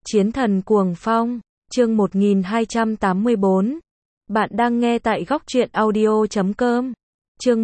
Chiến thần cuồng phong, chương 1284. Bạn đang nghe tại góc truyện audio.com. Chương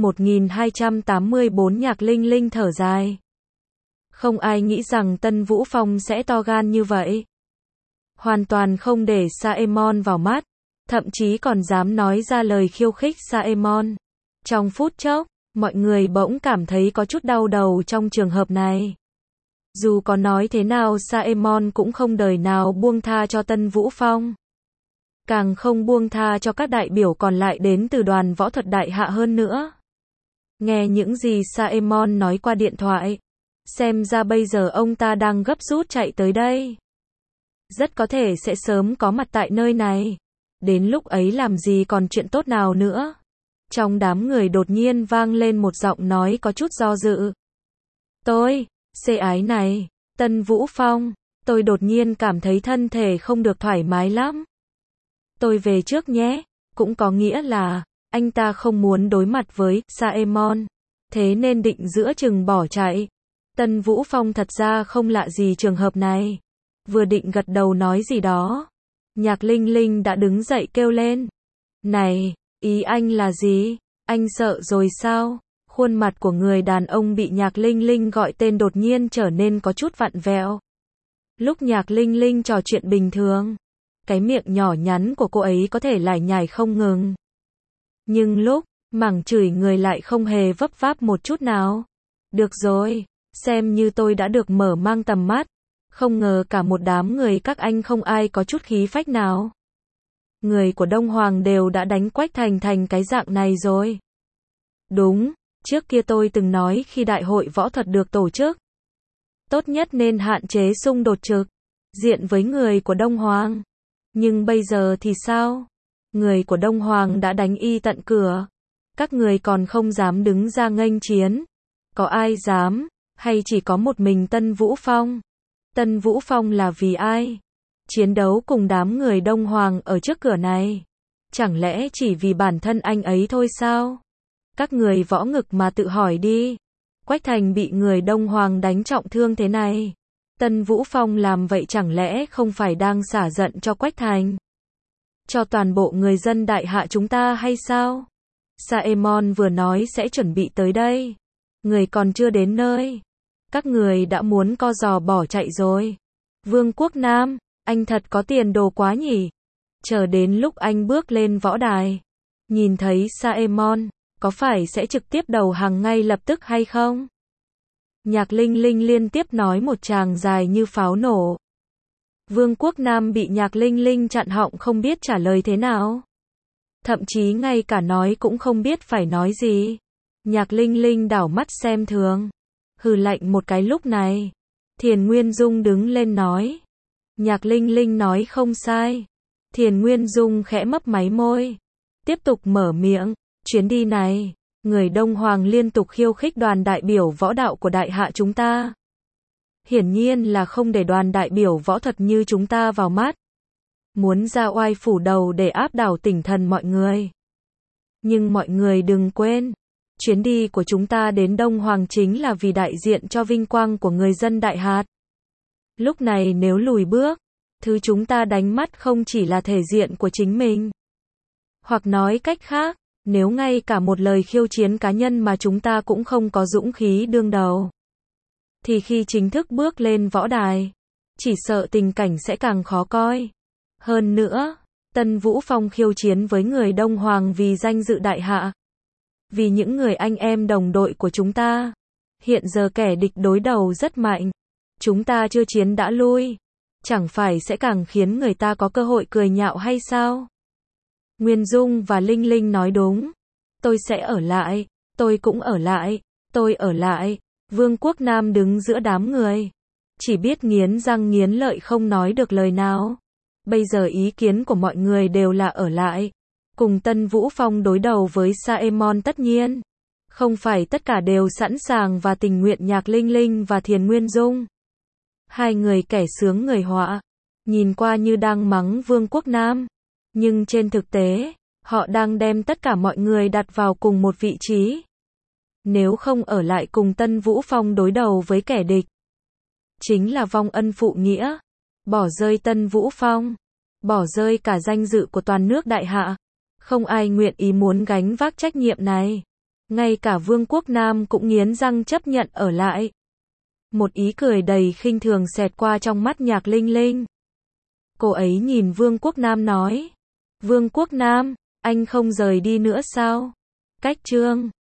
1284 Nhạc Linh Linh thở dài. Không ai nghĩ rằng Tân Vũ Phong sẽ to gan như vậy. Hoàn toàn không để Saemon vào mắt, thậm chí còn dám nói ra lời khiêu khích Saemon. Trong phút chốc, mọi người bỗng cảm thấy có chút đau đầu trong trường hợp này. Dù có nói thế nào Saemon cũng không đời nào buông tha cho Tân Vũ Phong. Càng không buông tha cho các đại biểu còn lại đến từ đoàn võ thuật đại hạ hơn nữa. Nghe những gì Saemon nói qua điện thoại, xem ra bây giờ ông ta đang gấp rút chạy tới đây. Rất có thể sẽ sớm có mặt tại nơi này. Đến lúc ấy làm gì còn chuyện tốt nào nữa. Trong đám người đột nhiên vang lên một giọng nói có chút do dự. Xê ái này, Tân Vũ Phong, tôi đột nhiên cảm thấy thân thể không được thoải mái lắm. Tôi về trước nhé, cũng có nghĩa là, anh ta không muốn đối mặt với Saemon, thế nên định giữa chừng bỏ chạy. Tân Vũ Phong thật ra không lạ gì trường hợp này. Vừa định gật đầu nói gì đó, Nhạc Linh Linh đã đứng dậy kêu lên. Này, ý anh là gì? Anh sợ rồi sao? Khuôn mặt của người đàn ông bị Nhạc Linh Linh gọi tên đột nhiên trở nên có chút vặn vẹo. Lúc Nhạc Linh Linh trò chuyện bình thường, cái miệng nhỏ nhắn của cô ấy có thể lải nhải không ngừng. Nhưng lúc mắng chửi người lại không hề vấp váp một chút nào. Được rồi, xem như tôi đã được mở mang tầm mắt. Không ngờ cả một đám người các anh không ai có chút khí phách nào. Người của Đông Hoàng đều đã đánh Quách Thành thành cái dạng này rồi. Đúng, trước kia tôi từng nói khi đại hội võ thuật được tổ chức, tốt nhất nên hạn chế xung đột trực diện với người của Đông Hoàng. Nhưng bây giờ thì sao? Người của Đông Hoàng đã đánh y tận cửa. Các người còn không dám đứng ra nghênh chiến. Có ai dám? Hay chỉ có một mình Tân Vũ Phong? Tân Vũ Phong là vì ai? Chiến đấu cùng đám người Đông Hoàng ở trước cửa này. Chẳng lẽ chỉ vì bản thân anh ấy thôi sao? Các người võ ngực mà tự hỏi đi. Quách Thành bị người Đông Hoàng đánh trọng thương thế này. Tân Vũ Phong làm vậy chẳng lẽ không phải đang xả giận cho Quách Thành? Cho toàn bộ người dân đại hạ chúng ta hay sao? Saemon vừa nói sẽ chuẩn bị tới đây. Người còn chưa đến nơi. Các người đã muốn co giò bỏ chạy rồi. Vương Quốc Nam, anh thật có tiền đồ quá nhỉ? Chờ đến lúc anh bước lên võ đài, nhìn thấy Saemon, có phải sẽ trực tiếp đầu hàng ngay lập tức hay không? Nhạc Linh Linh liên tiếp nói một tràng dài như pháo nổ. Vương Quốc Nam bị Nhạc Linh Linh chặn họng không biết trả lời thế nào. Thậm chí ngay cả nói cũng không biết phải nói gì. Nhạc Linh Linh đảo mắt xem thường. Hừ lạnh một cái lúc này. Thiền Nguyên Dung đứng lên nói. Nhạc Linh Linh nói không sai. Thiền Nguyên Dung khẽ mấp máy môi. Tiếp tục mở miệng. Chuyến đi này, người Đông Hoàng liên tục khiêu khích đoàn đại biểu võ đạo của đại hạ chúng ta. Hiển nhiên là không để đoàn đại biểu võ thuật như chúng ta vào mắt. Muốn ra oai phủ đầu để áp đảo tinh thần mọi người. Nhưng mọi người đừng quên, chuyến đi của chúng ta đến Đông Hoàng chính là vì đại diện cho vinh quang của người dân đại hạt. Lúc này nếu lùi bước, thứ chúng ta đánh mất không chỉ là thể diện của chính mình. Hoặc nói cách khác, nếu ngay cả một lời khiêu chiến cá nhân mà chúng ta cũng không có dũng khí đương đầu, thì khi chính thức bước lên võ đài, chỉ sợ tình cảnh sẽ càng khó coi. Hơn nữa, Tân Vũ Phong khiêu chiến với người Đông Hoàng vì danh dự đại hạ. Vì những người anh em đồng đội của chúng ta. Hiện giờ kẻ địch đối đầu rất mạnh. Chúng ta chưa chiến đã lui. Chẳng phải sẽ càng khiến người ta có cơ hội cười nhạo hay sao? Nguyên Dung và Linh Linh nói đúng. Tôi sẽ ở lại. Tôi cũng ở lại. Tôi ở lại. Vương Quốc Nam đứng giữa đám người. Chỉ biết nghiến răng nghiến lợi không nói được lời nào. Bây giờ ý kiến của mọi người đều là ở lại. Cùng Tân Vũ Phong đối đầu với Saemon tất nhiên. Không phải tất cả đều sẵn sàng và tình nguyện. Nhạc Linh Linh và Thiền Nguyên Dung. Hai người kẻ sướng người họa. Nhìn qua như đang mắng Vương Quốc Nam. Nhưng trên thực tế, họ đang đem tất cả mọi người đặt vào cùng một vị trí. Nếu không ở lại cùng Tân Vũ Phong đối đầu với kẻ địch, chính là vong ân phụ nghĩa. bỏ rơi Tân Vũ Phong, bỏ rơi cả danh dự của toàn nước Đại Hạ. Không ai nguyện ý muốn gánh vác trách nhiệm này. Ngay cả Vương Quốc Nam cũng nghiến răng chấp nhận ở lại. Một ý cười đầy khinh thường xẹt qua trong mắt Nhạc Linh Linh. Cô ấy nhìn Vương Quốc Nam nói. Vương Quốc Nam, anh không rời đi nữa sao? Cách chương